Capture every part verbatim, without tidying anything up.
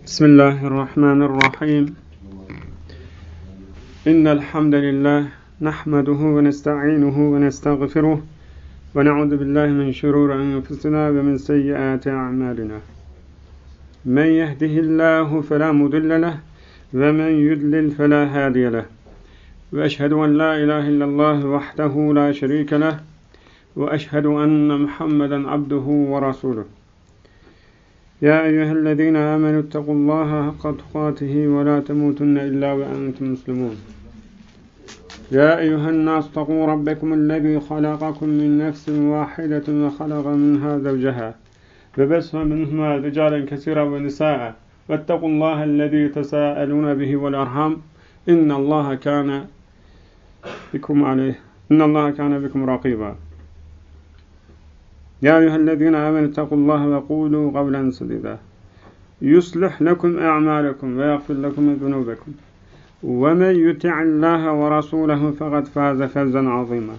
Bismillahirrahmanirrahim. İnnel hamdelellahi nahmeduhu ve nestainuhu ve nestağfiruh ve na'udzu billahi min şururi enfusina ve min seyyiati a'malina. Men yehdihillahu fela mudille leh ve men yudlil fela hadiye leh. Ve eşhedü en la ilahe illallah vahdehu la şerike leh ve eşhedü enne Muhammeden abduhu ve rasuluh. يا أيها الذين آمنوا اتقوا الله حق تقاته ولا تموتن إلا وأنتم مسلمون يا أيها الناس اتقوا ربكم الذي خلقكم من نفس واحدة وخلق منها زوجها وبث منهما رجالا كثيرا ونساء واتقوا الله الذي تساءلون به والأرحام إن الله كان بكم عليه إن الله كان بكم رقيبا يا أيها الذين آمنوا اتقوا الله وقولوا قولا سديدا يصلح لكم أعمالكم ويغفر لكم ذنوبكم ومن يطع الله ورسوله فقد فاز فوزا عظيما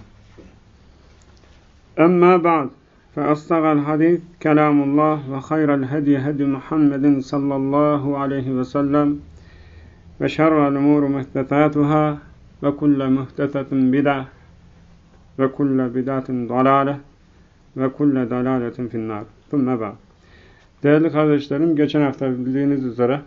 أما بعد فأصدق الحديث كلام الله وخير الهدي هدي محمد صلى الله عليه وسلم وشر الأمور محدثاتها وكل محدثة بدعة وكل بدعة ضلالة ve kulle dalaletin finnâr. Thumme ba'd. Değerli kardeşlerim, geçen hafta bildiğiniz üzere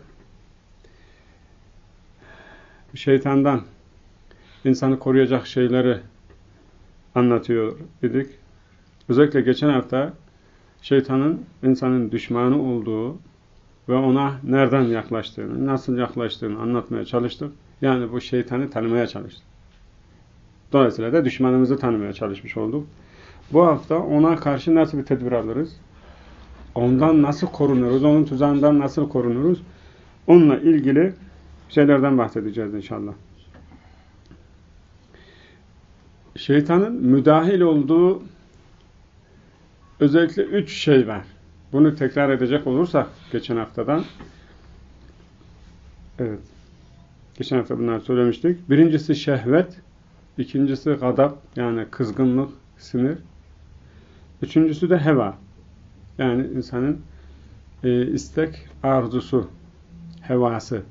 şeytandan insanı koruyacak şeyleri anlatıyor idik. Özellikle geçen hafta şeytanın insanın düşmanı olduğu ve ona nereden yaklaştığını, nasıl yaklaştığını anlatmaya çalıştık. Yani bu şeytanı tanımaya çalıştık. Dolayısıyla da düşmanımızı tanımaya çalışmış olduk. Bu hafta ona karşı nasıl bir tedbir alırız? Ondan nasıl korunuruz? Onun tuzağından nasıl korunuruz? Onunla ilgili şeylerden bahsedeceğiz inşallah. Şeytanın müdahil olduğu özellikle üç şey var. Bunu tekrar edecek olursak geçen haftadan. Evet. Geçen hafta bunları söylemiştik. Birincisi şehvet. İkincisi gadab, yani kızgınlık, sinir. Üçüncüsü de heva. Yani insanın e, istek, arzusu, hevası.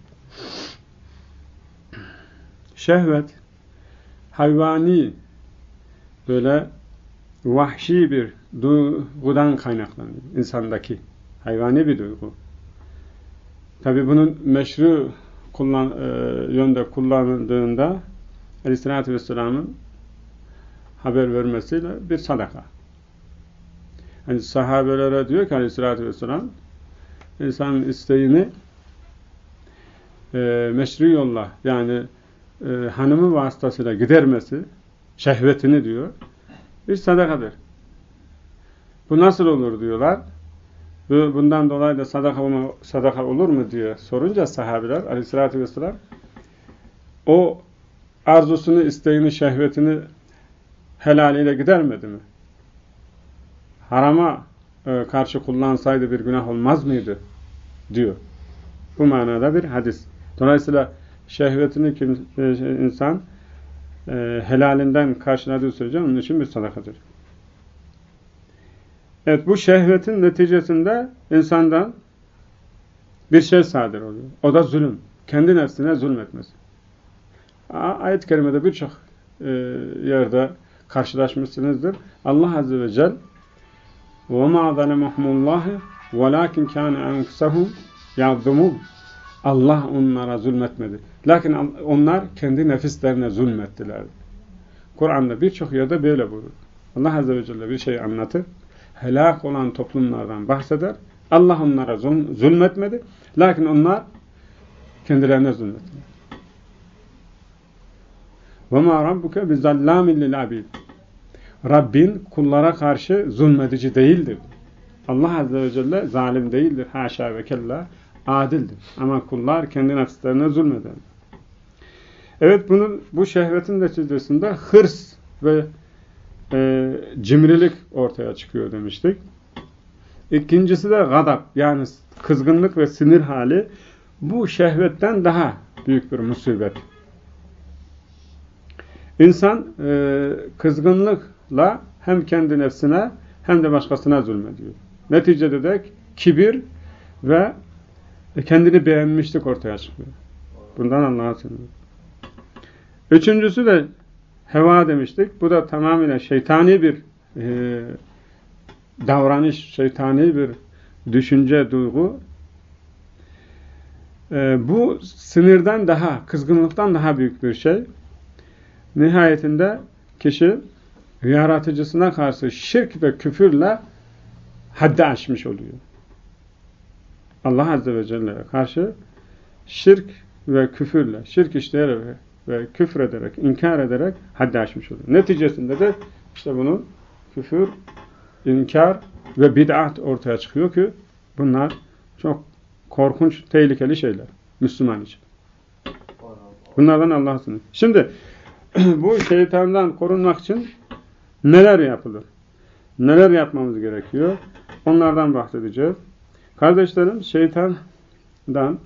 Şehvet, hayvani, böyle vahşi bir duygudan kaynaklanıyor. İnsandaki hayvani bir duygu. Tabi bunun meşru kullan, e, yönde kullanıldığında Aleyhisselatü Vesselam'ın haber vermesiyle bir sadaka. Yani sahabelere diyor ki Aleyhisselatü Vesselam, insanın isteğini e, meşru yolla, yani e, hanımı vasıtasıyla gidermesi, şehvetini diyor, bir sadakadır. Bu nasıl olur diyorlar. Bu, bundan dolayı da sadaka, sadaka olur mu diye sorunca sahabeler Aleyhisselatü Vesselam, o arzusunu, isteğini, şehvetini helaliyle gidermedi mi? Harama e, karşı kullansaydı bir günah olmaz mıydı? Diyor. Bu manada bir hadis. Dolayısıyla şehvetini kim, e, insan e, helalinden karşıladığı sürece onun için bir sadakadır. Evet, bu şehvetin neticesinde insandan bir şey sadır oluyor. O da zulüm. Kendi nefsine zulmetmesi. Ayet-i kerimede birçok e, yerde karşılaşmışsınızdır. Allah Azze ve Celle وَمَا ظَلَمَهُمُ اللّٰهِ وَلَاكِنْ كَانَ أَنْفُسَهُمْ يَظْلُمُونَ Allah onlara zulmetmedi. Lakin onlar kendi nefislerine zulmettiler. Kur'an'da birçok yerde böyle buyurur. Allah Azze ve Celle bir şey anlatır. Helak olan toplumlardan bahseder. Allah onlara zulmetmedi. Lakin onlar kendilerine zulmettiler. وَمَا رَبُّكَ بِزَلَّامٍ لِلْعَبِيدِ Rabbin kullara karşı zulmedici değildir. Allah Azze ve Celle zalim değildir. Haşa ve kella, adildir. Ama kullar kendi nefislerine zulmeder. Evet, bunun, bu şehvetin neticesinde hırs ve e, cimrilik ortaya çıkıyor demiştik. İkincisi de gadab, yani kızgınlık ve sinir hali. Bu şehvetten daha büyük bir musibet. İnsan e, kızgınlıkla hem kendi nefsine hem de başkasına zulmediyor. Neticede de kibir ve E kendini beğenmişlik ortaya çıkıyor. Bundan Allah'a sığınırız. Üçüncüsü de heva demiştik. Bu da tamamıyla şeytani bir e, davranış, şeytani bir düşünce, duygu. E, bu sinirden daha, kızgınlıktan daha büyük bir şey. Nihayetinde kişi yaratıcısına karşı şirk ve küfürle haddi aşmış oluyor. Allah Azze ve Celle'ye karşı şirk ve küfürle, şirk işleyerek ve küfür ederek, inkar ederek haddi aşmış oluyor. Neticesinde de işte bunun küfür, inkar ve bid'at ortaya çıkıyor ki bunlar çok korkunç, tehlikeli şeyler Müslüman için. Bunlardan Allah'a sığınırız. Şimdi bu şeytandan korunmak için neler yapılır? Neler yapmamız gerekiyor? Onlardan bahsedeceğiz. Kardeşlerim, şeytandan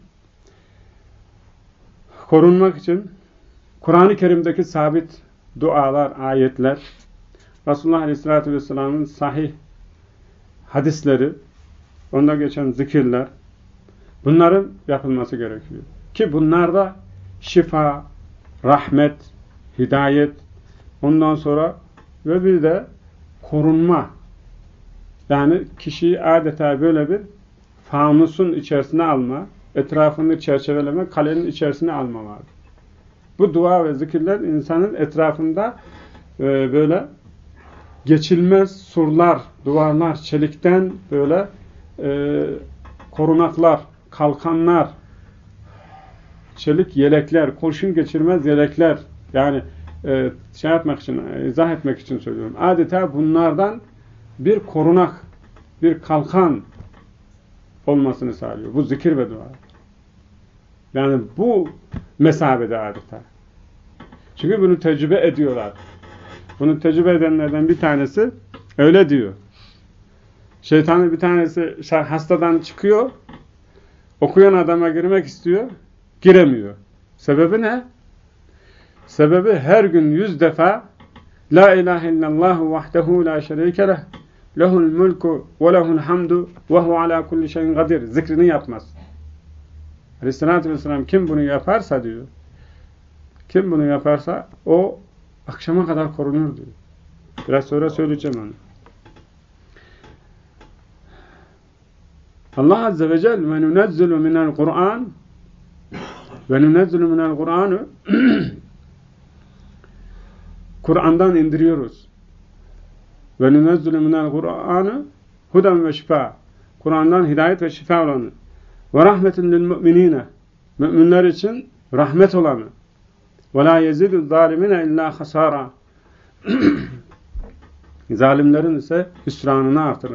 korunmak için Kur'an-ı Kerim'deki sabit dualar, ayetler, Resulullah Aleyhisselatü Vesselam'ın sahih hadisleri, onda geçen zikirler, bunların yapılması gerekiyor. Ki bunlarda şifa, rahmet, hidayet, ondan sonra ve bir de korunma. Yani kişiyi adeta böyle bir fanusun içerisine alma, etrafını çerçeveleme, kalenin içerisine alma vardır. Bu dua ve zikirler insanın etrafında e, böyle geçilmez surlar, duvarlar, çelikten böyle e, korunaklar, kalkanlar, çelik yelekler, kurşun geçirmez yelekler, yani e, şey yapmak için, izah etmek için söylüyorum. Adeta bunlardan bir korunak, bir kalkan olmasını sağlıyor. Bu zikir ve dua. Yani bu mesabede adeta. Çünkü bunu tecrübe ediyorlar. Bunu tecrübe edenlerden bir tanesi öyle diyor. Şeytanın bir tanesi hastadan çıkıyor, okuyan adama girmek istiyor, giremiyor. Sebebi ne? Sebebi her gün yüz defa La ilahe illallahu vahdehu la şerike leh lehul mulku ve lehul hamdu ve hu ala kulli şeyin kadir zikrini yapmaz. Aleyhissalatü vesselam kim bunu yaparsa diyor, kim bunu yaparsa o akşama kadar korunur diyor. Biraz sonra söyleyeceğim onu. Allah Azze ve Celle ve nunezzilu minel Kur'an ve nunezzilu minel Kur'an'ı Kur'an'dan indiriyoruz. Ve nunezzilu minel Kur'an'ı huden ve şifa. Kur'an'dan hidayet ve şifa olanı. Ve rahmetin lil müminine. Müminler için rahmet olanı. Ve la yezidu zalimine illa hasara. Zalimlerin ise hüsranını artırır.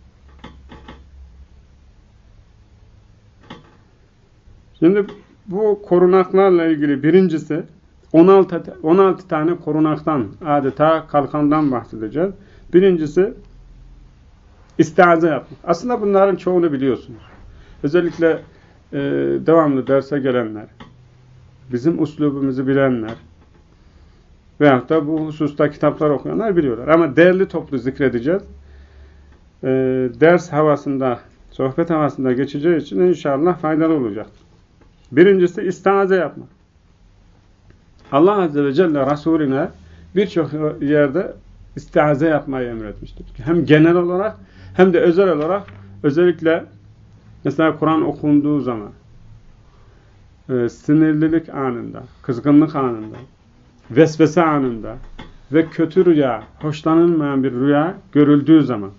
Şimdi bu korunaklarla ilgili birincisi on altı, on altı tane korunaktan, adeta kalkandan bahsedeceğiz. Birincisi istiaze yapmak. Aslında bunların çoğunu biliyorsunuz. Özellikle e, devamlı derse gelenler, bizim uslubumuzu bilenler veyahut da bu hususta kitaplar okuyanlar biliyorlar. Ama değerli toplu zikredeceğiz. E, ders havasında, sohbet havasında geçeceği için inşallah faydalı olacak. Birincisi istiaze yapmak. Allah Azze ve Celle Resulüne birçok yerde istiaze yapmayı emretmiştir. Hem genel olarak hem de özel olarak, özellikle mesela Kur'an okunduğu zaman e, sinirlilik anında, kızgınlık anında, vesvese anında ve kötü rüya, hoşlanılmayan bir rüya görüldüğü zaman.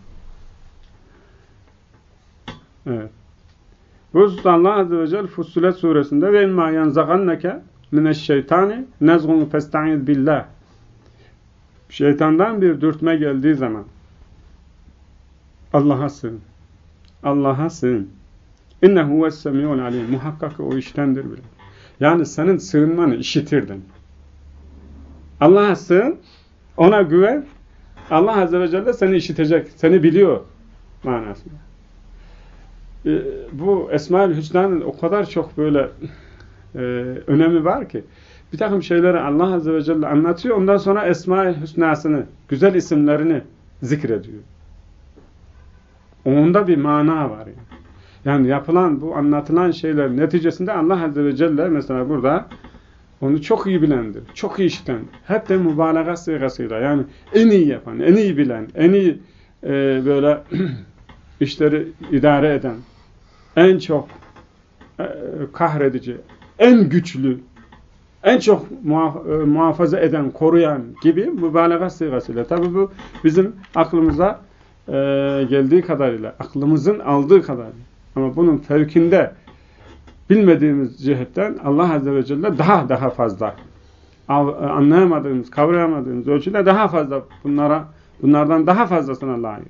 Evet. Bu hususta Allah Azze ve Celle Fussilet suresinde ve imma yanzaganneke mineşşeytani nezgun festaiz billah. Şeytandan bir dürtme geldiği zaman Allah'a sığın. Allah'a sığın. İnnehu huves-semî'ul alîm. Muhakkak o iştendir bile. Yani senin sığınmanı işitirdim. Allah'a sığın, ona güven. Allah Azze ve Celle seni işitecek, seni biliyor manasında. Ee, bu Esma-ül Hüsna'nın o kadar çok böyle e, önemi var ki bir takım şeyleri Allah Azze ve Celle anlatıyor. Ondan sonra Esma-ül Hüsna'sını, güzel isimlerini zikrediyor. Onda bir mana var yani. Yani yapılan, bu anlatılan şeyler neticesinde Allah Azze ve Celle mesela burada onu çok iyi bilendir, çok iyi işiten, hep de mübalağa sigasıyla, yani en iyi yapan, en iyi bilen, en iyi e, böyle işleri idare eden, en çok e, kahredici, en güçlü, en çok muhaf e, muhafaza eden, koruyan gibi mübalağa sigasıyla. Tabi bu bizim aklımıza e, geldiği kadarıyla, aklımızın aldığı kadarıyla. Ama bunun fevkinde bilmediğimiz cihetten Allah Azze ve Celle daha daha fazla anlayamadığımız, kavrayamadığımız ölçüde daha fazla bunlara, bunlardan daha fazlasına layık.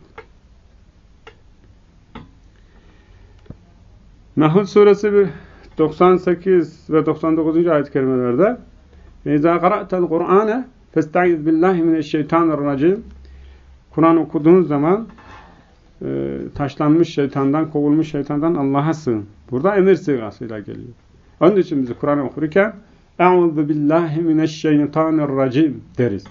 Nahl suresi doksan sekiz ve doksan dokuzuncu ayet-i kerimelerde "İzâ qara'tel Kur'âne festaiz billahi mineşşeytanirracim." Kur'an okuduğun zaman e, taşlanmış şeytandan, kovulmuş şeytandan Allah'a sığın. Burada emir sigasıyla geliyor. Onun için biz Kur'an okurken "Eûzu billahi mineşşeytanirracim" deriz.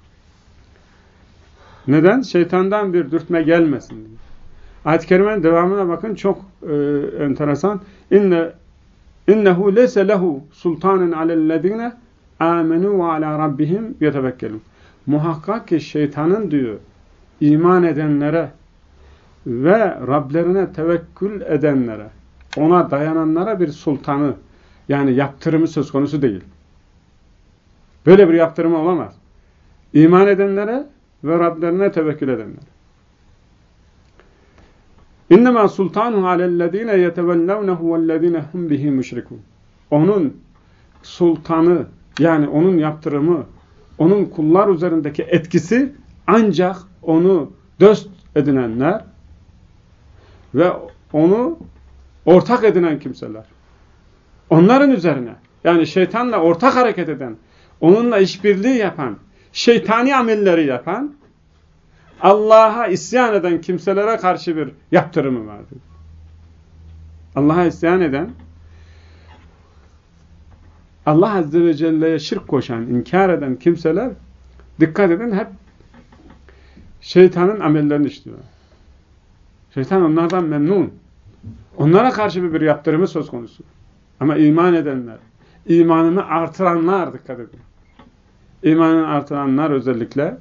Neden? Şeytandan bir dürtme gelmesin. Ayet-i kerimenin devamına bakın, çok e, enteresan. İnne innehu leyse lehu sultanun alellezine amenu ve ala rabbihim yetevekkelun. Muhakkak ki şeytanın diyor, iman edenlere ve Rablerine tevekkül edenlere, ona dayananlara bir sultanı, yani yaptırımı söz konusu değil. Böyle bir yaptırımı olamaz. İman edenlere ve Rablerine tevekkül edenlere. İnnemâ sultânuhu alellezîne yetevellevnehu vellezîne hum bihi müşrikûn. Onun sultanı, yani onun yaptırımı, onun kullar üzerindeki etkisi ancak onu dost edinenler ve onu ortak edinen kimseler. Onların üzerine, yani şeytanla ortak hareket eden, onunla işbirliği yapan, şeytani amelleri yapan, Allah'a isyan eden kimselere karşı bir yaptırımı vardır. Allah'a isyan eden, Allah Azze ve Celle'ye şirk koşan, inkar eden kimseler, dikkat edin, hep şeytanın amellerini işliyor. Şeytan onlardan memnun. Onlara karşı bir yaptırımı söz konusu. Ama iman edenler, imanını artıranlar, dikkat edin. İmanını artıranlar özellikle,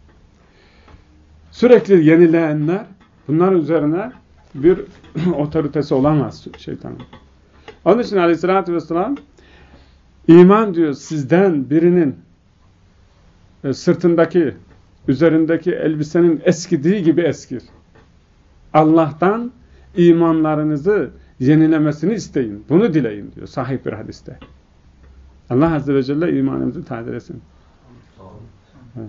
sürekli yenileyenler, bunlar üzerine bir otoritesi olamaz şeytanın. Onun için Aleyhisselatü Vesselam, iman diyor sizden birinin e, sırtındaki, üzerindeki elbisenin eskidiği gibi eskir. Allah'tan imanlarınızı yenilemesini isteyin. Bunu dileyin diyor sahih bir hadiste. Allah Azze ve Celle imanımızı tazelesin. Evet.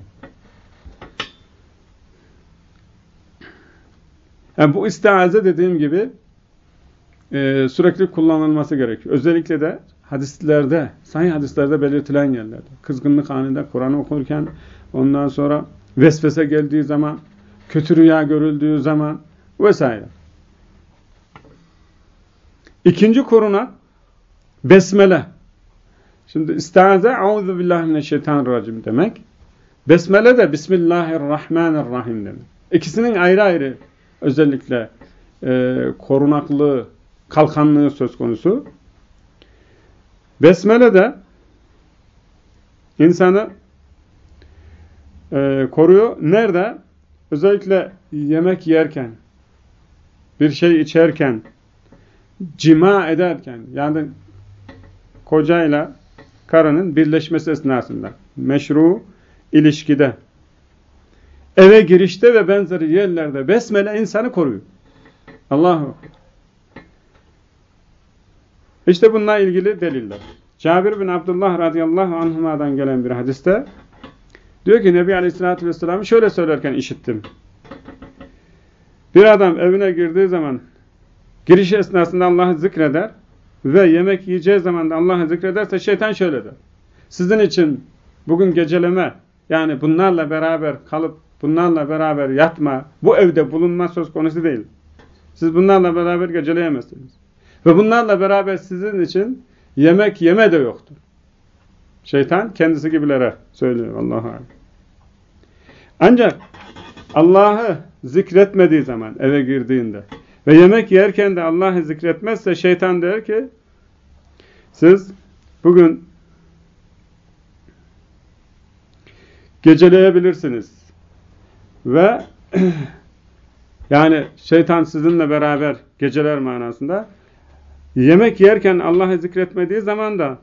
Yani bu istiaze dediğim gibi e, sürekli kullanılması gerekiyor. Özellikle de hadislerde, sahih hadislerde belirtilen yerlerde. Kızgınlık anında Kur'an okurken, ondan sonra vesvese geldiği zaman, kötü rüya görüldüğü zaman vesaire. İkinci korunak besmele. Şimdi istiaze "Euzu billahi mineşşeytanirracim" demek. Besmele de Bismillahirrahmanirrahim demek. İkisinin ayrı ayrı özellikle e, korunaklığı, kalkanlığı söz konusu. Besmele de insanı e, koruyor. Nerede? Özellikle yemek yerken, bir şey içerken, cima ederken, yani kocayla karının birleşmesi esnasında, meşru ilişkide, eve girişte ve benzeri yerlerde besmele insanı koruyor. Allahu Ekber. İşte bununla ilgili deliller. Cabir bin Abdullah radıyallahu anhuma'dan gelen bir hadiste diyor ki Nebi Aleyhisselatü Vesselam'ı şöyle söylerken işittim. Bir adam evine girdiği zaman giriş esnasında Allah'ı zikreder ve yemek yiyeceği zaman da Allah'ı zikrederse şeytan şöyle der. Sizin için bugün geceleme, yani bunlarla beraber kalıp bunlarla beraber yatma, bu evde bulunma söz konusu değil. Siz bunlarla beraber geceleyemezsiniz. Ve bunlarla beraber sizin için yemek yeme de yoktur. Şeytan kendisi gibilere söylüyor Allah'a. Ancak Allah'ı zikretmediği zaman eve girdiğinde Ve yemek yerken de Allah'ı zikretmezse şeytan der ki siz bugün geceleyebilirsiniz. Ve yani şeytan sizinle beraber geceler manasında yemek yerken Allah'ı zikretmediği zaman da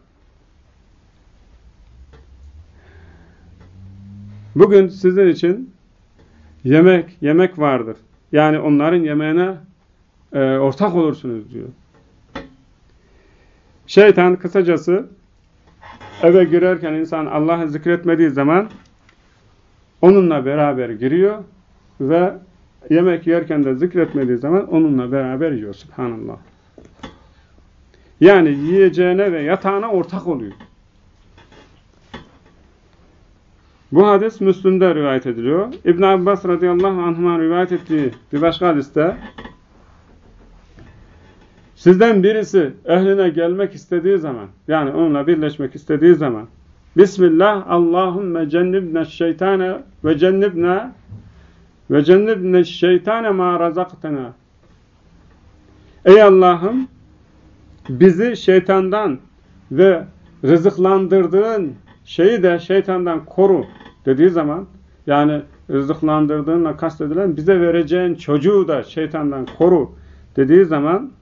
bugün sizin için yemek yemek vardır. Yani onların yemeğine e, ortak olursunuz diyor. Şeytan kısacası eve girerken insan Allah'ı zikretmediği zaman onunla beraber giriyor ve yemek yerken de zikretmediği zaman onunla beraber yiyor. Subhanallah. Yani yiyeceğine ve yatağına ortak oluyor. Bu hadis Müslim'de rivayet ediliyor. İbn Abbas radıyallahu anhuma rivayet ettiği bir başka hadiste sizden birisi ehline gelmek istediği zaman, yani onunla birleşmek istediği zaman Bismillah, Allahümme cennibne şeytane ve cennibne ve cennibne şeytane ma razaktena. Ey Allah'ım, bizi şeytandan ve rızıklandırdığın şeyi de şeytandan koru dediği zaman, yani rızıklandırdığınla kastedilen bize vereceğin çocuğu da şeytandan koru dediği zaman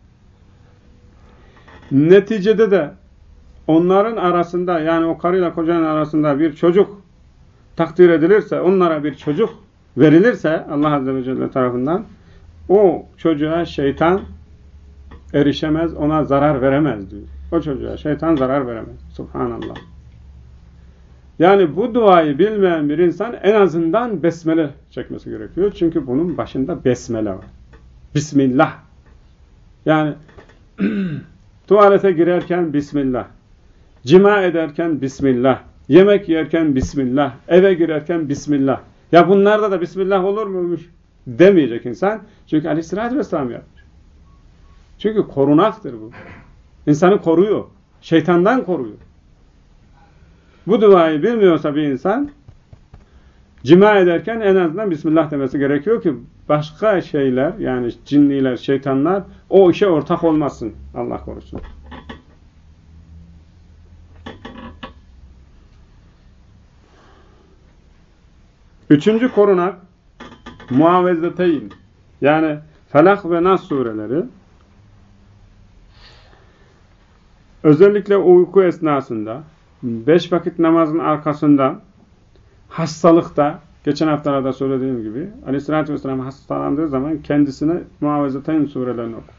neticede de onların arasında, yani o karıyla kocanın arasında bir çocuk takdir edilirse, onlara bir çocuk verilirse Allah Azze ve Celle tarafından, o çocuğa şeytan erişemez, ona zarar veremez diyor. O çocuğa şeytan zarar veremez. Subhanallah. Yani bu duayı bilmeyen bir insan en azından besmele çekmesi gerekiyor. Çünkü bunun başında besmele var. Bismillah. Yani tuvalete girerken Bismillah. Cima ederken Bismillah. Yemek yerken Bismillah. Eve girerken Bismillah. Ya bunlarda da Bismillah olur muymuş demeyecek insan. Çünkü Aleyhisselatü Vesselam yapmış. Çünkü korunaktır bu. İnsanı koruyor. Şeytandan koruyor. Bu duayı bilmiyorsa bir insan cima ederken en azından Bismillah demesi gerekiyor ki başka şeyler, yani cinniler, şeytanlar o işe ortak olmasın. Allah korusun. Üçüncü korunak muavezzeteyn, yani Felak ve Nas sureleri. Özellikle uyku esnasında, beş vakit namazın arkasında, hastalıkta, geçen haftalarda söylediğim gibi Aleyhisselatü Vesselam hastalandığı zaman kendisine muavezzeteyn surelerini okur.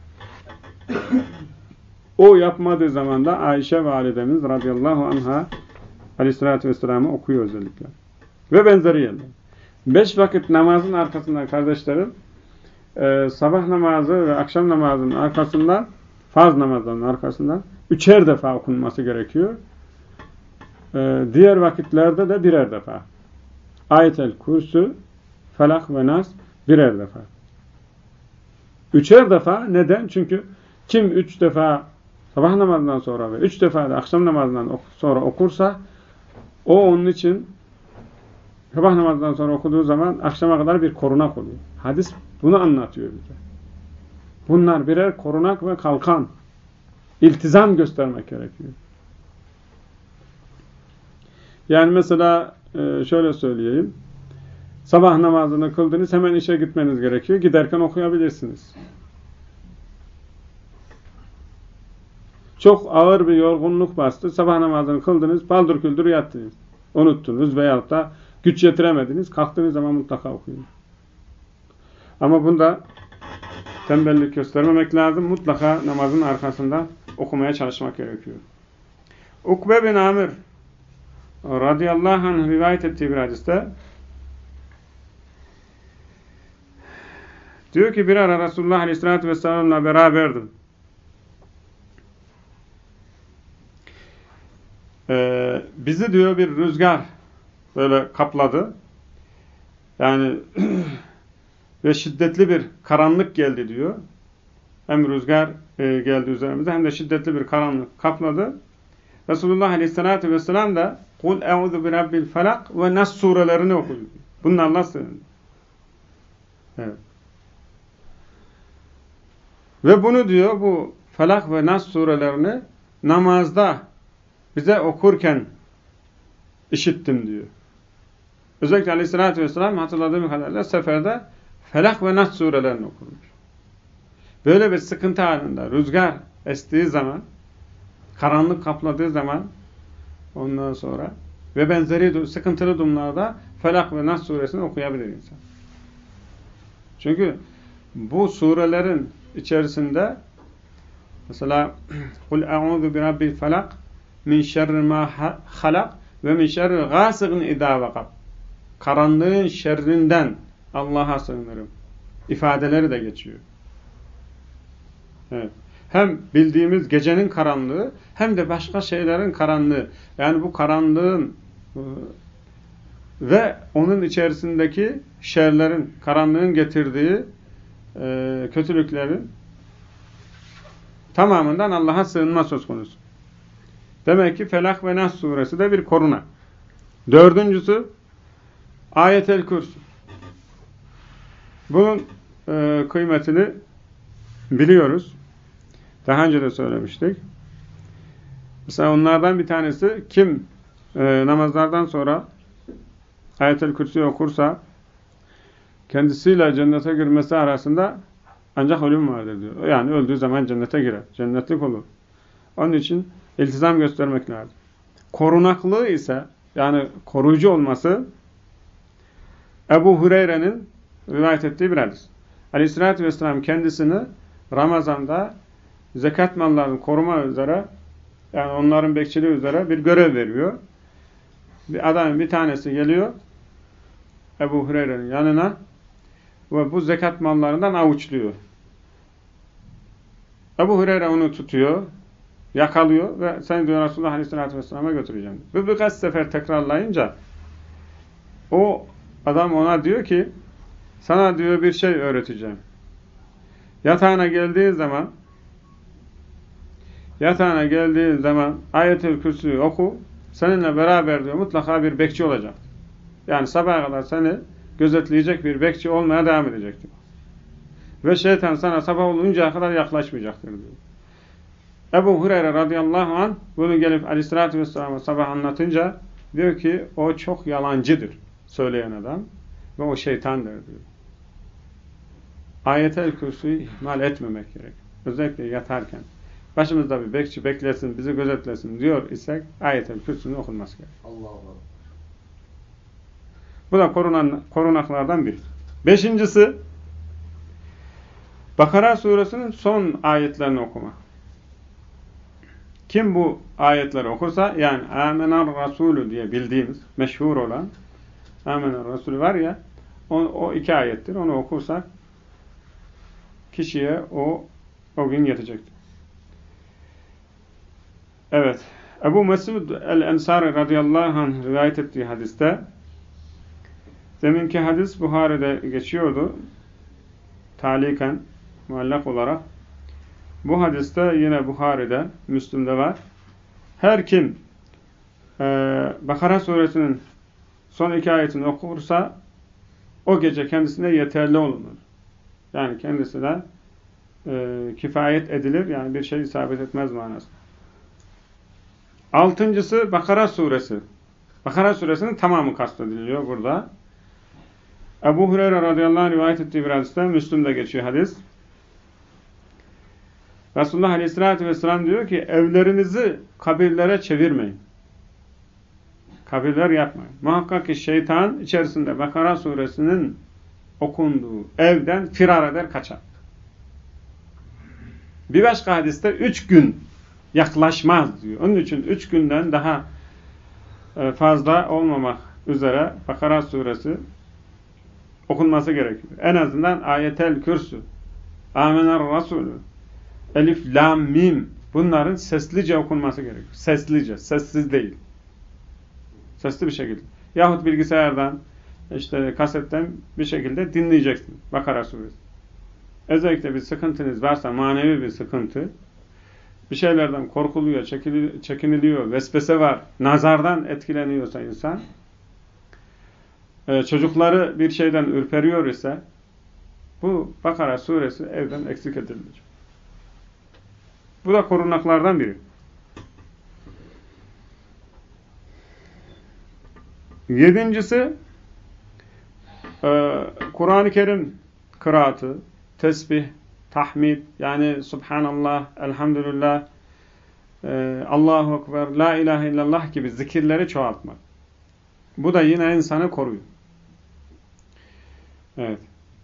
O yapmadığı zaman da Ayşe validemiz radıyallahu anha Aleyhisselatü Vesselam'ı okuyor özellikle. Ve benzeri yerler. Beş vakit namazın arkasında kardeşlerim, e, sabah namazı ve akşam namazının arkasından, farz namazların arkasından üçer defa okunması gerekiyor. E, diğer vakitlerde de birer defa. Ayet-el Kürsü, Felak ve Nas birer defa. Üçer defa neden? Çünkü kim üç defa sabah namazından sonra ve üç defa da akşam namazından sonra okursa o onun için sabah namazından sonra okuduğu zaman akşama kadar bir korunak oluyor. Hadis bunu anlatıyor bize. Bunlar birer korunak ve kalkan. İltizam göstermek gerekiyor. Yani mesela şöyle söyleyeyim. Sabah namazını kıldınız, hemen işe gitmeniz gerekiyor. Giderken okuyabilirsiniz. Çok ağır bir yorgunluk bastı. Sabah namazını kıldınız, paldır küldür yattınız. Unuttunuz veyahut da güç yetiremediniz. Kalktığınız zaman mutlaka okuyun. Ama bunda tembellik göstermemek lazım. Mutlaka namazın arkasında okumaya çalışmak gerekiyor. Ukbe bin Amir radıyallahu anh rivayet ettiği bir hadiste diyor ki bir ara Resulullah aleyhissalatü vesselam'la beraberdim. Ee, bizi diyor bir rüzgar böyle kapladı. Yani ve şiddetli bir karanlık geldi diyor. Hem rüzgar e, geldi üzerimize hem de şiddetli bir karanlık kapladı. Resulullah aleyhissalatü vesselam da Kul eûzu bi rabbil felak ve Nas surelerini okuyor. Bunlarla sığındı. Evet. Ve bunu diyor, bu Felak ve Nas surelerini namazda bize okurken işittim diyor. Özellikle Aleyhisselatü Vesselam hatırladığım kadarıyla seferde Felak ve Nas surelerini okurmuş. Böyle bir sıkıntı halinde rüzgar estiği zaman, karanlık kapladığı zaman ondan sonra ve benzeri sıkıntılı durumlarda Felak ve Nas suresini okuyabilir insan. Çünkü bu surelerin içerisinde mesela Kul e'udhu bi rabbil felak min şerri ma halak ve min şerri gâsiqin idâ vakab. Karanlığın şerrinden Allah'a sığınırım ifadeleri de geçiyor. Evet. Hem bildiğimiz gecenin karanlığı hem de başka şeylerin karanlığı. Yani bu karanlığın ve onun içerisindeki şerlerin, karanlığın getirdiği e, kötülüklerin tamamından Allah'a sığınma söz konusu. Demek ki Felak ve Nas suresi de bir koruna. Dördüncüsü Ayet-el Kürsü. Bunun e, kıymetini biliyoruz. Daha önce de söylemiştik. Mesela onlardan bir tanesi kim e, namazlardan sonra Ayet-el Kürsü'yü okursa kendisiyle cennete girmesi arasında ancak ölüm vardır diyor. Yani öldüğü zaman cennete girer. Cennetlik olur. Onun için iltizam göstermek lazım. Korunaklığı ise yani koruyucu olması Ebu Hureyre'nin rivayet ettiği bir hadis. Aleyhisselatü Vesselam kendisini Ramazan'da zekat mallarını koruma üzere yani onların bekçiliği üzere bir görev veriyor. Bir adamın bir tanesi geliyor Ebu Hureyre'nin yanına ve bu zekat mallarından avuçluyor. Ebu Hureyre onu tutuyor, yakalıyor ve seni diyor Resulullah Aleyhisselatü Vesselam'a götüreceğim. Bu birkaç sefer tekrarlayınca o adam ona diyor ki sana diyor bir şey öğreteceğim. Yatağına geldiğin zaman yatağına geldiğin zaman Ayet-el Kürsü'yü oku. Seninle beraber diyor mutlaka bir bekçi olacak. Yani sabaha kadar seni gözetleyecek bir bekçi olmaya devam edecektir. Ve şeytan sana sabah oluncaya kadar yaklaşmayacaktır diyor. Ebu Hureyre radıyallahu anh bunu gelip Aleyhisselatü Vesselam'a sabah anlatınca diyor ki o çok yalancıdır söyleyen adam ve o şeytandır diyor. Ayet-el Kürsü'yü ihmal etmemek gerek. Özellikle yatarken. Başımızda bir bekçi beklesin, bizi gözetlesin diyor isek Ayet-el Kürsü'nün okunması gerek. Allah Allah. Bu da korunan, korunaklardan biri. Beşincisi Bakara suresinin son ayetlerini okuma. Kim bu ayetleri okursa yani Amener Resulü diye bildiğimiz meşhur olan Amener Resulü var ya o, o iki ayettir. Onu okursak kişiye o o gün yetecektir. Evet. Ebu Mesud el-Ensari radıyallahu anh rivayet ettiği hadiste deminki hadis Buhari'de geçiyordu. Taliken, muallak olarak. Bu hadiste yine Buhari'de, Müslim'de var. Her kim e, Bakara suresinin son iki ayetini okursa o gece kendisine yeterli olunur. Yani kendisine e, kifayet edilir. Yani bir şey isabet etmez manası. Altıncısı Bakara suresi. Bakara suresinin tamamı kastediliyor burada. Ebu Hureyre radıyallahu anh rivayet ettiği bir hadiste, Müslüm'de geçiyor hadis. Resulullah aleyhissalatü vesselam diyor ki evlerinizi kabirlere çevirmeyin. Kabirler yapmayın. Muhakkak ki şeytan içerisinde Bakara suresinin okunduğu evden firar eder kaçar. Bir başka hadiste üç gün yaklaşmaz diyor. Onun için üç günden daha fazla olmamak üzere Bakara suresi okunması gerekiyor. En azından Ayet-el Kürsü, Amener Resulü, Elif, Lam, Mim bunların seslice okunması gerekiyor. Seslice, sessiz değil. Sesli bir şekilde. Yahut bilgisayardan, işte kasetten bir şekilde dinleyeceksin Bakara suresi. Özellikle bir sıkıntınız varsa, manevi bir sıkıntı, bir şeylerden korkuluyor, çekiniliyor, vesvese var, nazardan etkileniyorsa insan, çocukları bir şeyden ürperiyor ise bu Bakara suresi evden eksik edilir. Bu da korunaklardan biri. Yedincisi, e, Kur'an-ı Kerim kıraatı, tesbih, tahmid, yani Subhanallah, Elhamdülillah, e, Allahu Ekber, La ilahe illallah gibi zikirleri çoğaltmak. Bu da yine insanı koruyor. Evet.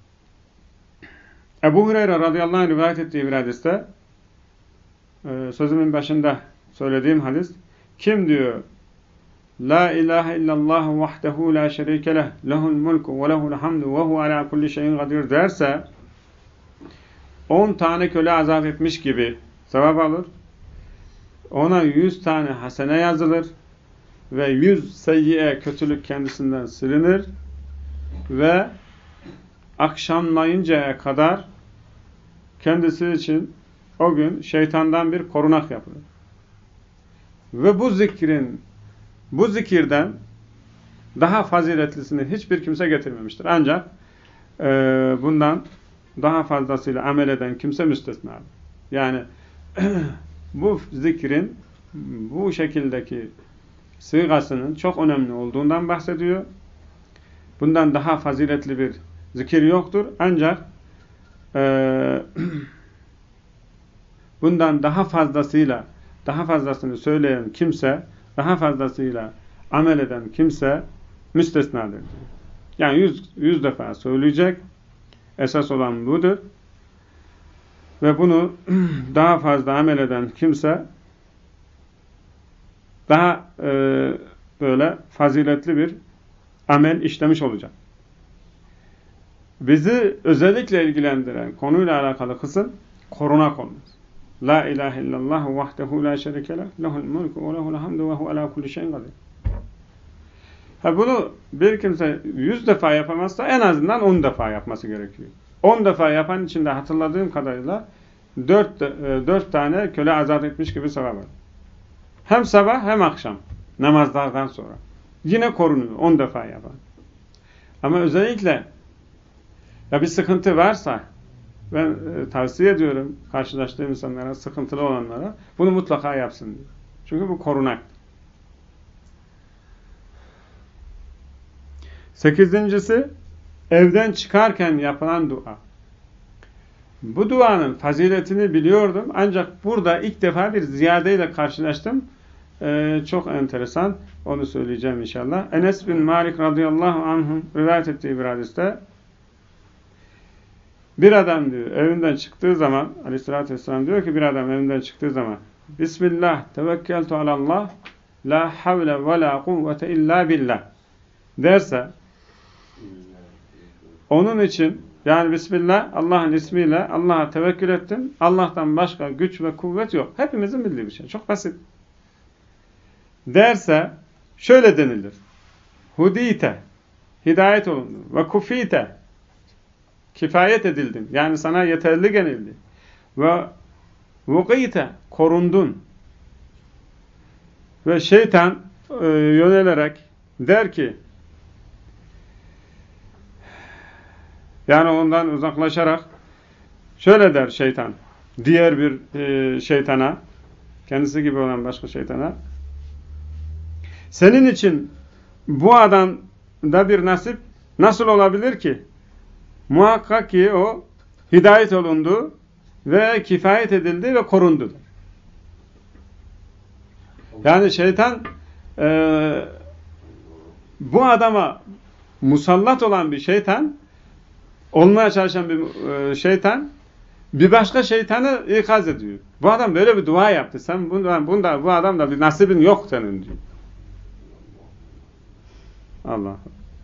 Ebu Hureyre radıyallahu anh rivayet ettiği bir hadiste, e, sözümün başında söylediğim hadis, kim diyor La ilahe illallah vahdehu la şerike leh, lehul mulku ve lehul hamdu ve hu ala kulli şeyin kadir derse, on tane köle azat etmiş gibi sevap alır. Ona yüz tane hasene yazılır ve yüz seyyiye, kötülük kendisinden silinir ve akşamlayıncaya kadar kendisi için o gün şeytandan bir korunak yapılır. Ve bu zikrin, bu zikirden daha faziletlisini hiçbir kimse getirmemiştir. Ancak e, bundan daha fazlasıyla amel eden kimse müstesnadır. Yani bu zikrin bu şekildeki sıygasının çok önemli olduğundan bahsediyor. Bundan daha faziletli bir zikir yoktur. Ancak e, bundan daha fazlasıyla, daha fazlasını söyleyen kimse, daha fazlasıyla amel eden kimse müstesnadır. Yani yüz, yüz defa söyleyecek. Esas olan budur. Ve bunu daha fazla amel eden kimse daha e, böyle faziletli bir amel işlemiş olacak. Bizi özellikle ilgilendiren konuyla alakalı kısım koruna konusu. La ilahe illallah vahdehu la şerike leh, lehul mulku ve lehul hamdu ve hu ala kulli şeyin kadir. Ha, bunu bir kimse yüz defa yapamazsa en azından on defa yapması gerekiyor. On defa yapan içinde hatırladığım kadarıyla dört, dört tane köle azat etmiş gibi sevap var. Hem sabah hem akşam namazlardan sonra. Yine korunuyor on defa yapan. Ama özellikle ya bir sıkıntı varsa ben e, tavsiye ediyorum karşılaştığım insanlara, sıkıntılı olanlara bunu mutlaka yapsın diyor. Çünkü bu korunak. Sekizincisi, evden çıkarken yapılan dua. Bu duanın faziletini biliyordum. Ancak burada ilk defa bir ziyadeyle karşılaştım. Ee, çok enteresan. Onu söyleyeceğim inşallah. Enes bin Malik radıyallahu anh'ın rivayet ettiği bir hadiste bir adam diyor evinden çıktığı zaman aleyhissalatü vesselam diyor ki bir adam evinden çıktığı zaman Bismillah tevekkeltu alallah la havle ve la kuvvete illa billah derse onun için yani Bismillah Allah'ın ismiyle Allah'a tevekkül ettim. Allah'tan başka güç ve kuvvet yok. Hepimizin bildiği bir şey. Çok basit. Derse şöyle denilir. Hudite hidayet olundu. Ve kufite kifayet edildin. Yani sana yeterli genildi. Ve vukite korundun. Ve şeytan e, yönelerek der ki yani ondan uzaklaşarak şöyle der şeytan diğer bir e, şeytana kendisi gibi olan başka şeytana senin için bu adamda bir nasip nasıl olabilir ki? Muhakkak ki o hidayet olundu ve kifayet edildi ve korundu. Yani şeytan e, bu adama musallat olan bir şeytan olmaya çalışan bir e, şeytan bir başka şeytanı ikaz ediyor. Bu adam böyle bir dua yaptı. Sen bundan, bunda bu adamda bir nasibin yok senin diyor. Allah.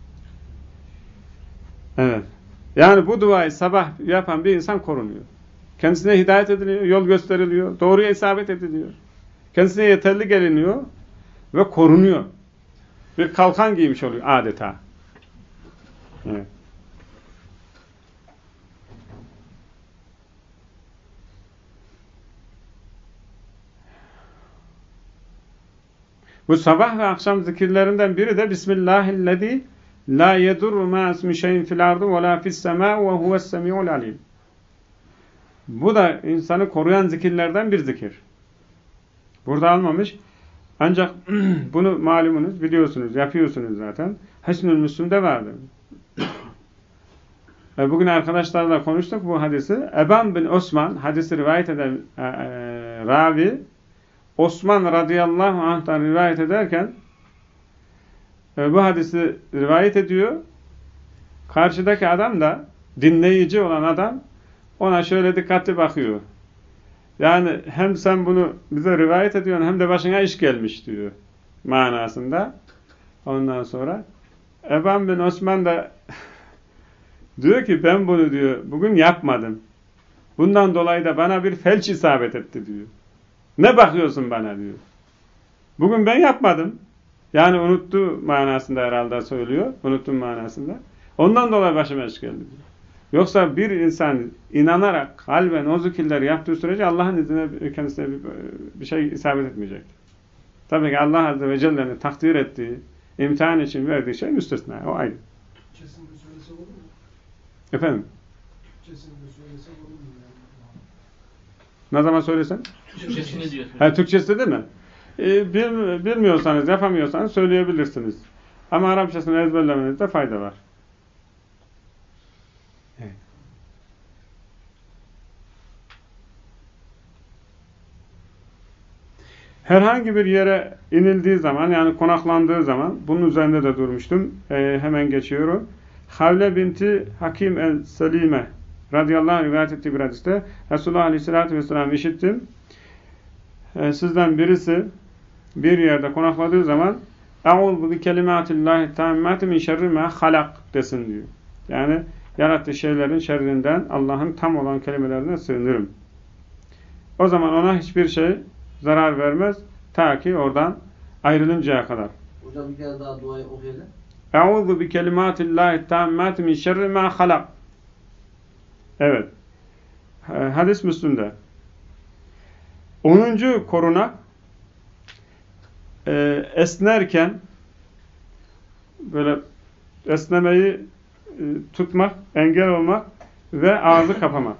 Evet. Yani bu duayı sabah yapan bir insan korunuyor. Kendisine hidayet ediliyor, yol gösteriliyor, doğruya isabet ediliyor. Kendisine yeterli geliniyor ve korunuyor. Bir kalkan giymiş oluyor adeta. Evet. Bu sabah ve akşam zikirlerinden biri de Bismillahillezî la yedurru ma ismi şeyin fil ardı ve la fis semâ ve huves semî'ul alîm. Bu da insanı koruyan zikirlerden bir zikir. Burada almamış. Ancak bunu malumunuz, biliyorsunuz, yapıyorsunuz zaten. Hisnül Müslüm'de vardır. Bugün arkadaşlarla konuştuk bu hadisi. Eban bin Osman, hadisi rivayet eden e, e, ravi, Osman radıyallahu anh'tan rivayet ederken e, bu hadisi rivayet ediyor. Karşıdaki adam da, dinleyici olan adam, ona şöyle dikkatli bakıyor. Yani hem sen bunu bize rivayet ediyorsun hem de başına iş gelmiş diyor manasında. Ondan sonra Eban bin Osman da diyor ki ben bunu diyor bugün yapmadım. Bundan dolayı da bana bir felç isabet etti diyor. Ne bakıyorsun bana diyor. Bugün ben yapmadım. Yani unuttu manasında herhalde söylüyor. Unuttum manasında. Ondan dolayı başıma iş geldi diyor. Yoksa bir insan inanarak kalben o zikirleri yaptığı sürece Allah'ın izniyle kendisine bir, bir şey isabet etmeyecektir. Tabii ki Allah Azze ve Celle'nin takdir ettiği, imtihan için verdiği şey müstesna. O ayrı. Kesinlikle söylese olur mu? Efendim? Kesinlikle söylese olur mu? Ne zaman söylesen? Türkçesini diyorsun. Ha, Türkçesi değil mi? Ee, bil, bilmiyorsanız, yapamıyorsanız söyleyebilirsiniz. Ama Arapçasını ezberlemenizde fayda var. Evet. Herhangi bir yere inildiği zaman, yani konaklandığı zaman, bunun üzerinde de durmuştum, ee, hemen geçiyorum. Havle binti Hakim el-Selime radıyallahu anh rivayet ettiği bir hadiste Resulullah aleyhissalatü vesselam işittim. Ee, sizden birisi bir yerde konakladığı zaman "Eûzu bi kelimâtillâhi tâmmâti min şerri mâ halak" desin diyor. Yani yarattığı şeylerin şerrinden Allah'ın tam olan kelimelerine sığınırım. O zaman ona hiçbir şey zarar vermez ta ki oradan ayrılıncaya kadar. Hocam bir kere daha duayı okuyalım. Eûzu bi kelimâtillâhi tâmmâti min şerri mâ halak. Evet. Hadis Müslüm'de. Onuncu korunak e, esnerken böyle esnemeyi e, tutmak, engel olmak ve ağzı kapamak.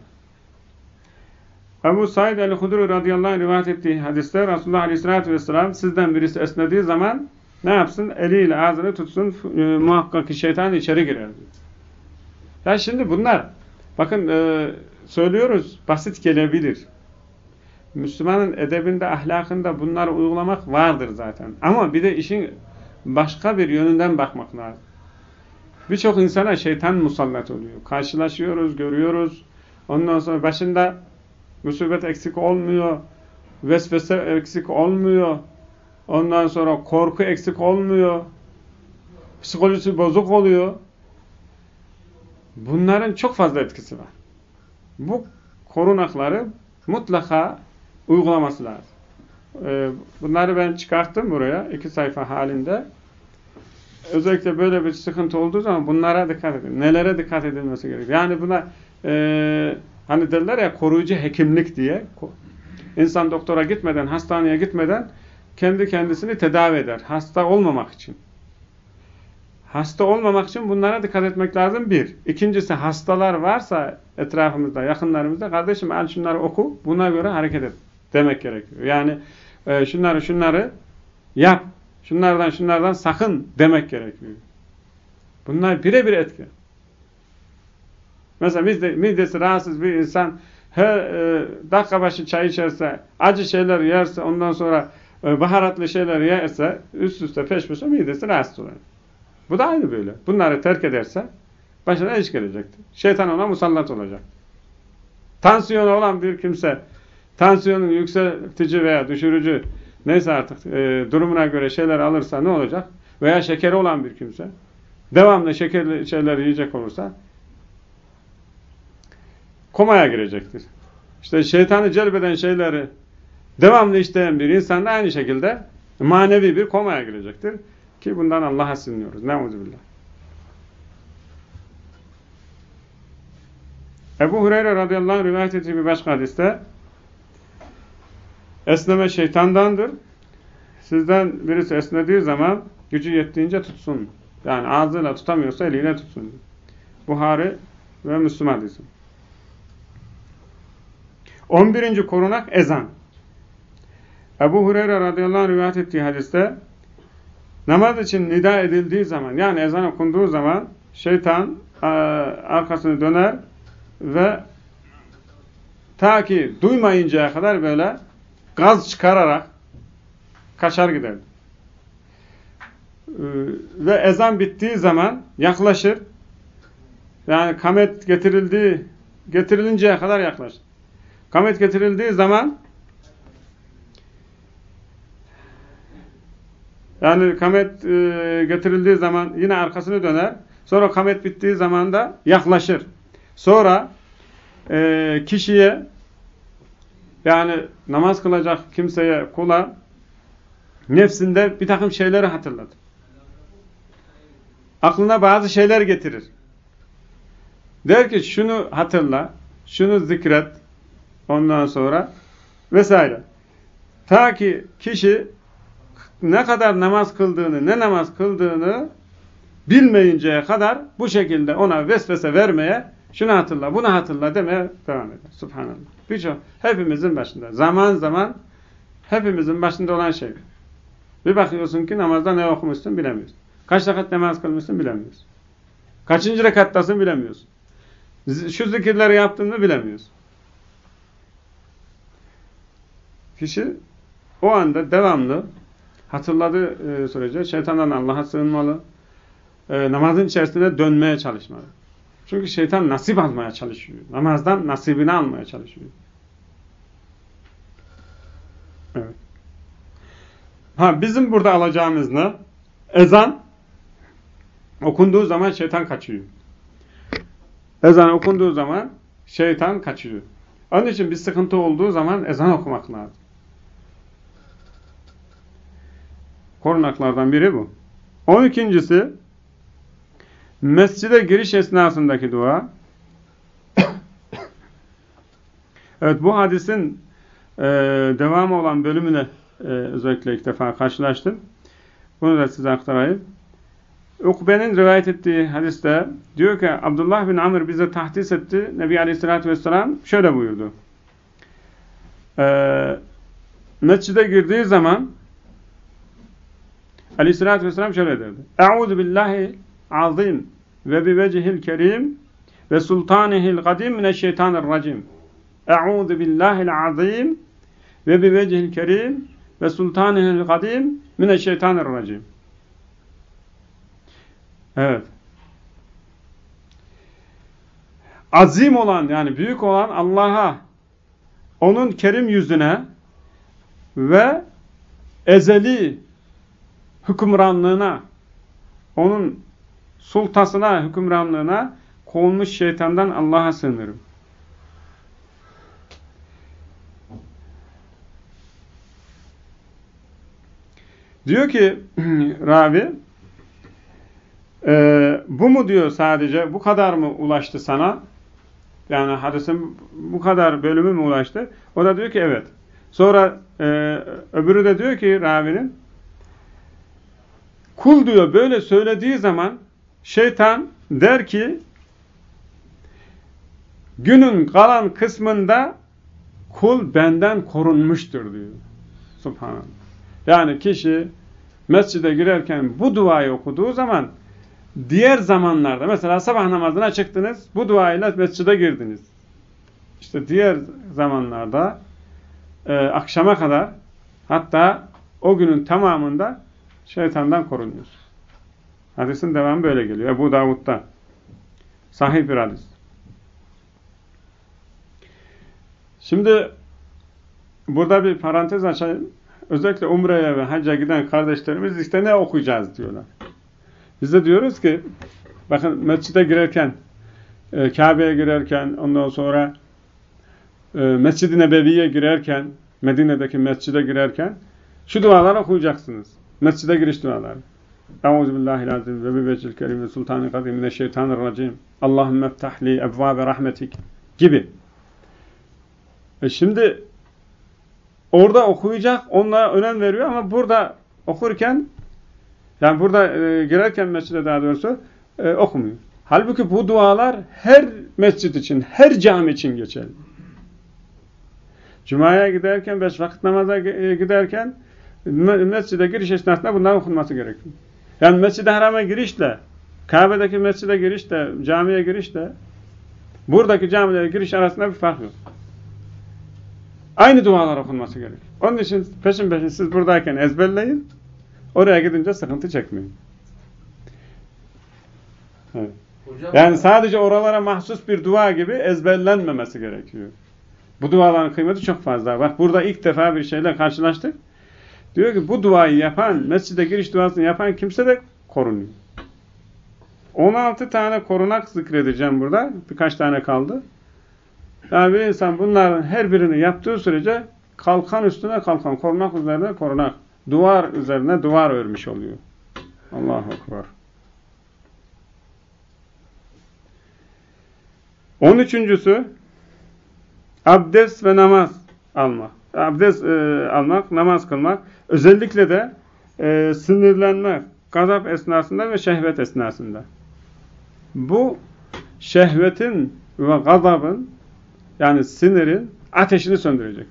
Ebu Said el-Hudri radıyallahu anh rivayet ettiği hadiste Resulullah aleyhissalatü vesselam sizden birisi esnediği zaman ne yapsın? Eliyle ağzını tutsun, e, muhakkak ki şeytan içeri girer diyor. Ya şimdi bunlar bakın e, söylüyoruz, basit gelebilir. Müslümanın edebinde, ahlakında bunları uygulamak vardır zaten. Ama bir de işin başka bir yönünden bakmak lazım. Birçok insana şeytan musallat oluyor. Karşılaşıyoruz, görüyoruz. Ondan sonra başında musibet eksik olmuyor. Vesvese eksik olmuyor. Ondan sonra korku eksik olmuyor. Psikolojisi bozuk oluyor. Bunların çok fazla etkisi var. Bu korunakları mutlaka uygulaması lazım. Ee, bunları ben çıkarttım buraya iki sayfa halinde. Özellikle böyle bir sıkıntı olduğu zaman bunlara dikkat edin. Nelere dikkat edilmesi gerekiyor? Yani buna e, hani derler ya koruyucu hekimlik diye. İnsan doktora gitmeden, hastaneye gitmeden kendi kendisini tedavi eder. Hasta olmamak için. Hasta olmamak için bunlara dikkat etmek lazım bir. İkincisi hastalar varsa etrafımızda, yakınlarımızda kardeşim al şunları oku, buna göre hareket et demek gerekiyor. Yani e, şunları şunları yap, şunlardan şunlardan sakın demek gerekiyor. Bunlar birebir etki. Mesela midesi, midesi rahatsız bir insan her e, dakika başı çay içerse, acı şeyler yerse, ondan sonra e, baharatlı şeyler yerse, üst üste peş peşe midesi rahatsız olur. Bu da aynı böyle. Bunları terk ederse başına iş gelecektir. Şeytan ona musallat olacak. Tansiyonu olan bir kimse tansiyonun yükseltici veya düşürücü neyse artık e, durumuna göre şeyler alırsa ne olacak? Veya şekeri olan bir kimse devamlı şekerli şeyler yiyecek olursa komaya girecektir. İşte şeytanı celbeden şeyleri devamlı işleyen bir insan da aynı şekilde manevi bir komaya girecektir. Ki bundan Allah'a sığınıyoruz. Neuzubillah. Ebu Hureyre radıyallahu anh rivayet ettiği bir başka hadiste esneme şeytandandır. Sizden birisi esnediği zaman gücü yettiğince tutsun. Yani ağzıyla tutamıyorsa eliyle tutsun. Buhari ve Müslüm hadisi. on birinci korunak ezan. Ebu Hureyre radıyallahu anh rivayet ettiği hadiste namaz için nida edildiği zaman, yani ezan okunduğu zaman şeytan e, arkasını döner ve ta ki duymayıncaya kadar böyle gaz çıkararak kaçar gider. E, ve ezan bittiği zaman yaklaşır. Yani kamet getirildiği getirilinceye kadar yaklaşır. Kamet getirildiği zaman yani kamet e, getirildiği zaman yine arkasını döner. Sonra kamet bittiği zaman da yaklaşır. Sonra e, kişiye, yani namaz kılacak kimseye, kula nefsinde bir takım şeyleri hatırlatır. Aklına bazı şeyler getirir. Der ki şunu hatırla, şunu zikret, ondan sonra vesaire. Ta ki kişi ne kadar namaz kıldığını, ne namaz kıldığını bilmeyinceye kadar bu şekilde ona vesvese vermeye, şunu hatırla, bunu hatırla demeye devam eder. Subhanallah. Birçok, hepimizin başında. Zaman zaman hepimizin başında olan şey. Bir bakıyorsun ki namazda ne okumuşsun bilemiyorsun. Kaç rekat namaz kılmışsın bilemiyorsun. Kaçıncı rekattasın bilemiyorsun. Şu zikirleri yaptığını bilemiyorsun. Kişi o anda devamlı hatırladığı e, sürece şeytandan Allah'a sığınmalı. E, namazın içerisine dönmeye çalışmalı. Çünkü şeytan nasip almaya çalışıyor. Namazdan nasibini almaya çalışıyor. Evet. Ha, bizim burada alacağımız ne? Ezan okunduğu zaman şeytan kaçıyor. Ezan okunduğu zaman şeytan kaçıyor. Onun için bir sıkıntı olduğu zaman ezan okumak lazım. Korunaklardan biri bu. On ikincisi mescide giriş esnasındaki dua. Evet, bu hadisin e, devamı olan bölümüne e, özellikle ilk defa karşılaştım. Bunu da size aktarayım. Ukbe'nin rivayet ettiği hadiste diyor ki Abdullah bin Amr bize tahdis etti. Nebi Aleyhisselatü Vesselam şöyle buyurdu. E, mescide girdiği zaman Aleyhisselatü Vesselam şöyle derdi. Eûzu billahi azim ve bi vecihil kerim ve sultanihil kadim mineşşeytanirracim. Eûzu billahil azim ve bi vecihil kerim ve sultanihil kadim mineşşeytanirracim. Evet. Azim olan, yani büyük olan Allah'a, onun kerim yüzüne ve ezeli hükümranlığına, onun sultasına, hükümranlığına konmuş şeytandan Allah'a sığınırım. Diyor ki ravi, e, bu mu diyor sadece, bu kadar mı ulaştı sana? Yani hadisin bu kadar bölümü mü ulaştı? O da diyor ki evet. Sonra e, öbürü de diyor ki ravinin, kul diyor böyle söylediği zaman şeytan der ki günün kalan kısmında kul benden korunmuştur diyor. Subhanallah. Yani kişi mescide girerken bu duayı okuduğu zaman diğer zamanlarda, mesela sabah namazına çıktınız, bu duayla mescide girdiniz. İşte diğer zamanlarda e, akşama kadar, hatta o günün tamamında şeytandan korunuyor. Hadisin devamı böyle geliyor. Ebu Davud'da. Sahih bir hadis. Şimdi burada bir parantez açayım. Özellikle Umre'ye ve Hacca giden kardeşlerimiz işte ne okuyacağız diyorlar. Biz de diyoruz ki bakın mescide girerken, e, Kabe'ye girerken, ondan sonra e, Mescid-i Nebevi'ye girerken, Medine'deki mescide girerken şu duaları okuyacaksınız. Mescide giriş duaları. Euzubillahilazim ve bi vecihil kerim ve sultanil kadim mineşşeytanirracim. Allahümme ftahli ebvâbe rahmetik gibi. E şimdi orada okuyacak, onlara önem veriyor ama burada okurken, yani burada e, girerken mescide daha doğrusu e, okumuyor. Halbuki bu dualar her mescid için, her cami için geçerli. Cuma'ya giderken, beş vakit namaza giderken mescide giriş esnasında bunların okunması gerekiyor. Yani Mescid-i Haram'a girişle, Kabe'deki mescide girişle, camiye girişle, buradaki camilere giriş arasında bir fark yok. Aynı dualar okunması gerekiyor. Onun için peşin peşin siz buradayken ezberleyin, oraya gidince sıkıntı çekmeyin. Evet. Hocam, Yani sadece oralara mahsus bir dua gibi ezberlenmemesi gerekiyor. Bu duaların kıymeti çok fazla. Bak burada ilk defa bir şeyle karşılaştık. Diyor ki bu duayı yapan, mescide giriş duasını yapan kimse de korunuyor. on altı tane korunak zikredeceğim burada. Birkaç tane kaldı. Yani bir insan bunların her birini yaptığı sürece kalkan üstüne kalkan, korunak üzerine korunak, duvar üzerine duvar örmüş oluyor. Allahu Ekber. On üçüncüsü abdest ve namaz almak. Abdest e, almak, namaz kılmak. Özellikle de e, sinirlenmek, gazap esnasında ve şehvet esnasında. Bu şehvetin ve gazabın, yani sinirin ateşini söndürecek.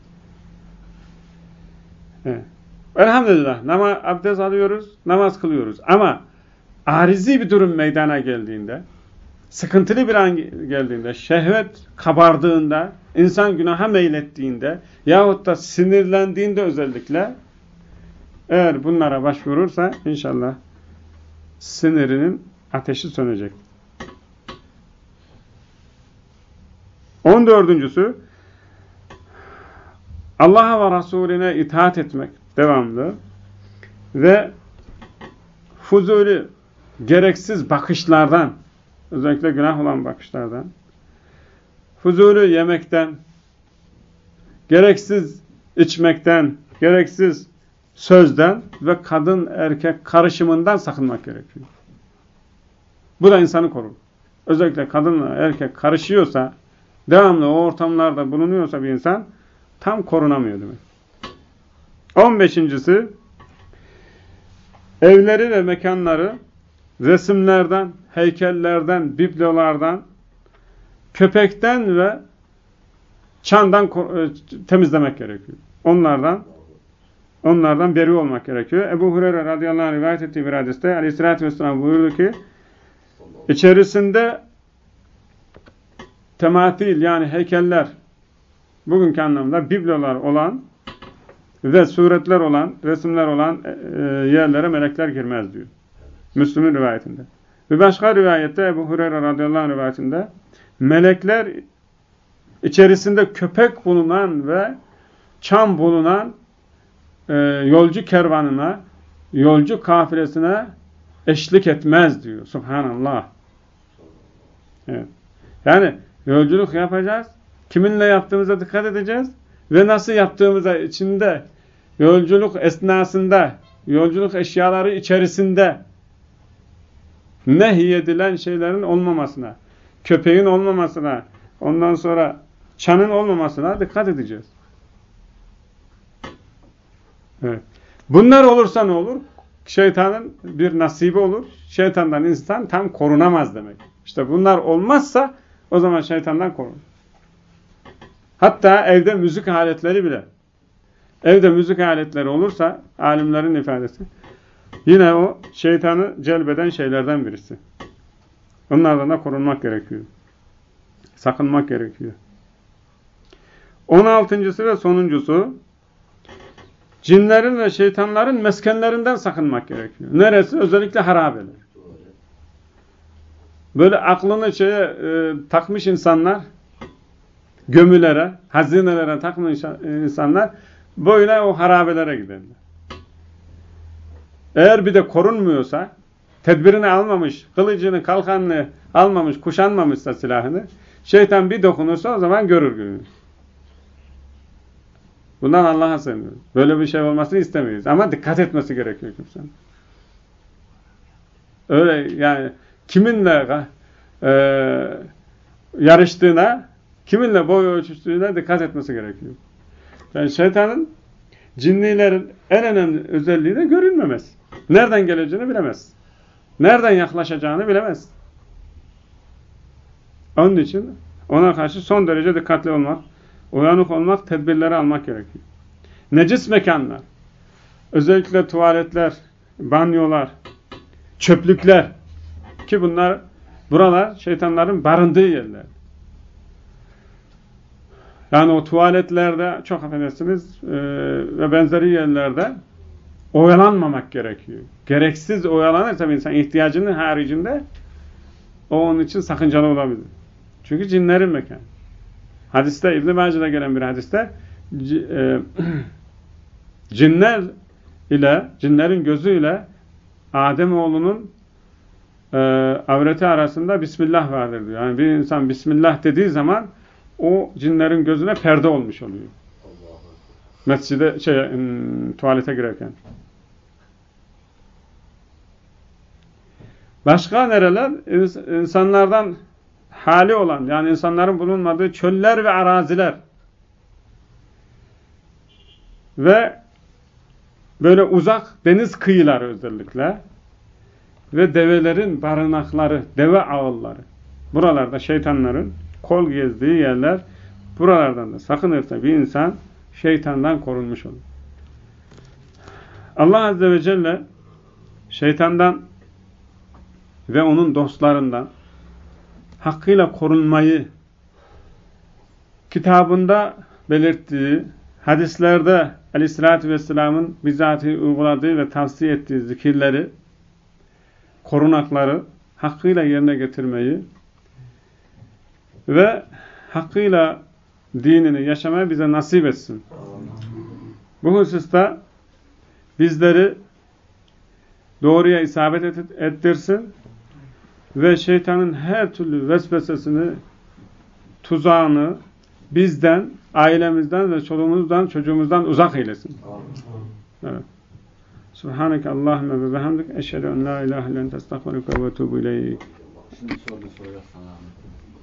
Evet. Elhamdülillah nama, abdest alıyoruz, namaz kılıyoruz. Ama arizi bir durum meydana geldiğinde, sıkıntılı bir an geldiğinde, şehvet kabardığında, insan günaha meylettiğinde yahut da sinirlendiğinde özellikle eğer bunlara başvurursa inşallah sinirinin ateşi sönecek. On dördüncüsü Allah'a ve Resulüne itaat etmek devamlı ve fuzuli, gereksiz bakışlardan, özellikle günah olan bakışlardan, fuzuli yemekten, gereksiz içmekten, gereksiz sözden ve kadın erkek karışımından sakınmak gerekiyor. Bu da insanı korur. Özellikle kadınla erkek karışıyorsa, devamlı o ortamlarda bulunuyorsa bir insan tam korunamıyor demek. On beşincisi evleri ve mekanları resimlerden, heykellerden, biblolardan, köpekten ve çandan temizlemek gerekiyor. Onlardan onlardan beri olmak gerekiyor. Ebu Hureyre radıyallahu anh rivayet ettiği bir hadiste Aleyhisselatü Vesselam buyurdu ki içerisinde tematil, yani heykeller, bugünkü anlamda biblolar olan ve suretler olan, resimler olan e, yerlere melekler girmez diyor. Müslüm'ün rivayetinde. Bir başka rivayette Ebu Hureyre radıyallahu anh rivayetinde melekler içerisinde köpek bulunan ve çam bulunan e, yolcu kervanına, yolcu kafilesine eşlik etmez diyor. Subhanallah. Evet. Yani yolculuk yapacağız. Kiminle yaptığımıza dikkat edeceğiz. Ve nasıl yaptığımıza içinde, yolculuk esnasında, yolculuk eşyaları içerisinde nehyedilen şeylerin olmamasına, köpeğin olmamasına, ondan sonra çanın olmamasına dikkat edeceğiz. Evet. Bunlar olursa ne olur? Şeytanın bir nasibi olur. Şeytandan insan tam korunamaz demek. İşte bunlar olmazsa o zaman şeytandan korunur. Hatta evde müzik aletleri bile. Evde müzik aletleri olursa alimlerin ifadesi yine o şeytanı celbeden şeylerden birisi. Onlardan da korunmak gerekiyor. Sakınmak gerekiyor. On altıncısı ve sonuncusu cinlerin ve şeytanların meskenlerinden sakınmak gerekiyor. Neresi? Özellikle harabeler. Böyle aklını şeye e, takmış insanlar, gömülere, hazinelere takmış insanlar böyle o harabelere giderler. Eğer bir de korunmuyorsa, tedbirini almamış, kılıcını, kalkanını almamış, kuşanmamışsa silahını, şeytan bir dokunursa o zaman görür gününü. Bundan Allah'a sığınıyoruz. Böyle bir şey olmasını istemiyoruz. Ama dikkat etmesi gerekiyor kimsenin. Öyle yani kiminle e, yarıştığına, kiminle boy ölçüştüğüne dikkat etmesi gerekiyor. Yani şeytanın, cinnilerin en önemli özelliği de görünmemesi. Nereden geleceğini bilemez. Nereden yaklaşacağını bilemez. Onun için ona karşı son derece dikkatli olmak, uyanık olmak, tedbirleri almak gerekiyor. Necis mekanlar, özellikle tuvaletler, banyolar, çöplükler ki bunlar, buralar şeytanların barındığı yerler. Yani o tuvaletlerde, çok affedersiniz e, ve benzeri yerlerde oyalanmamak gerekiyor. Gereksiz oyalanırsa bir insan ihtiyacının haricinde o onun için sakıncalı olabilir. Çünkü cinlerin mekanı. Hadiste, İbn-i Mace'de gelen bir hadiste e, cinler ile, cinlerin gözüyle Ademoğlunun e, avreti arasında Bismillah vardır diyor. Yani bir insan Bismillah dediği zaman o cinlerin gözüne perde olmuş oluyor. Mescide, şey, tuvalete girerken. Başka nereler? İnsanlardan hali olan, yani insanların bulunmadığı çöller ve araziler. Ve böyle uzak deniz kıyıları özellikle. Ve develerin barınakları, deve ağılları. Buralarda şeytanların kol gezdiği yerler. Buralardan da sakınırsa bir insan şeytandan korunmuş olur. Allah Azze ve Celle şeytandan ve onun dostlarından hakkıyla korunmayı kitabında belirttiği, hadislerde Aleyhisselatü Vesselam'ın bizatihi uyguladığı ve tavsiye ettiği zikirleri, korunakları hakkıyla yerine getirmeyi ve hakkıyla dinini yaşamaya bize nasip etsin. Bu hususta bizleri doğruya isabet ettirsin ve şeytanın her türlü vesvesesini, tuzağını bizden, ailemizden ve çoluğumuzdan, çocuğumuzdan uzak eylesin. Evet. Subhaneke Allahümme ve bihamdik eşhedü en la ilahe illen estağfiruke ve etûbü ileyk. Şimdi soru soruyor sana.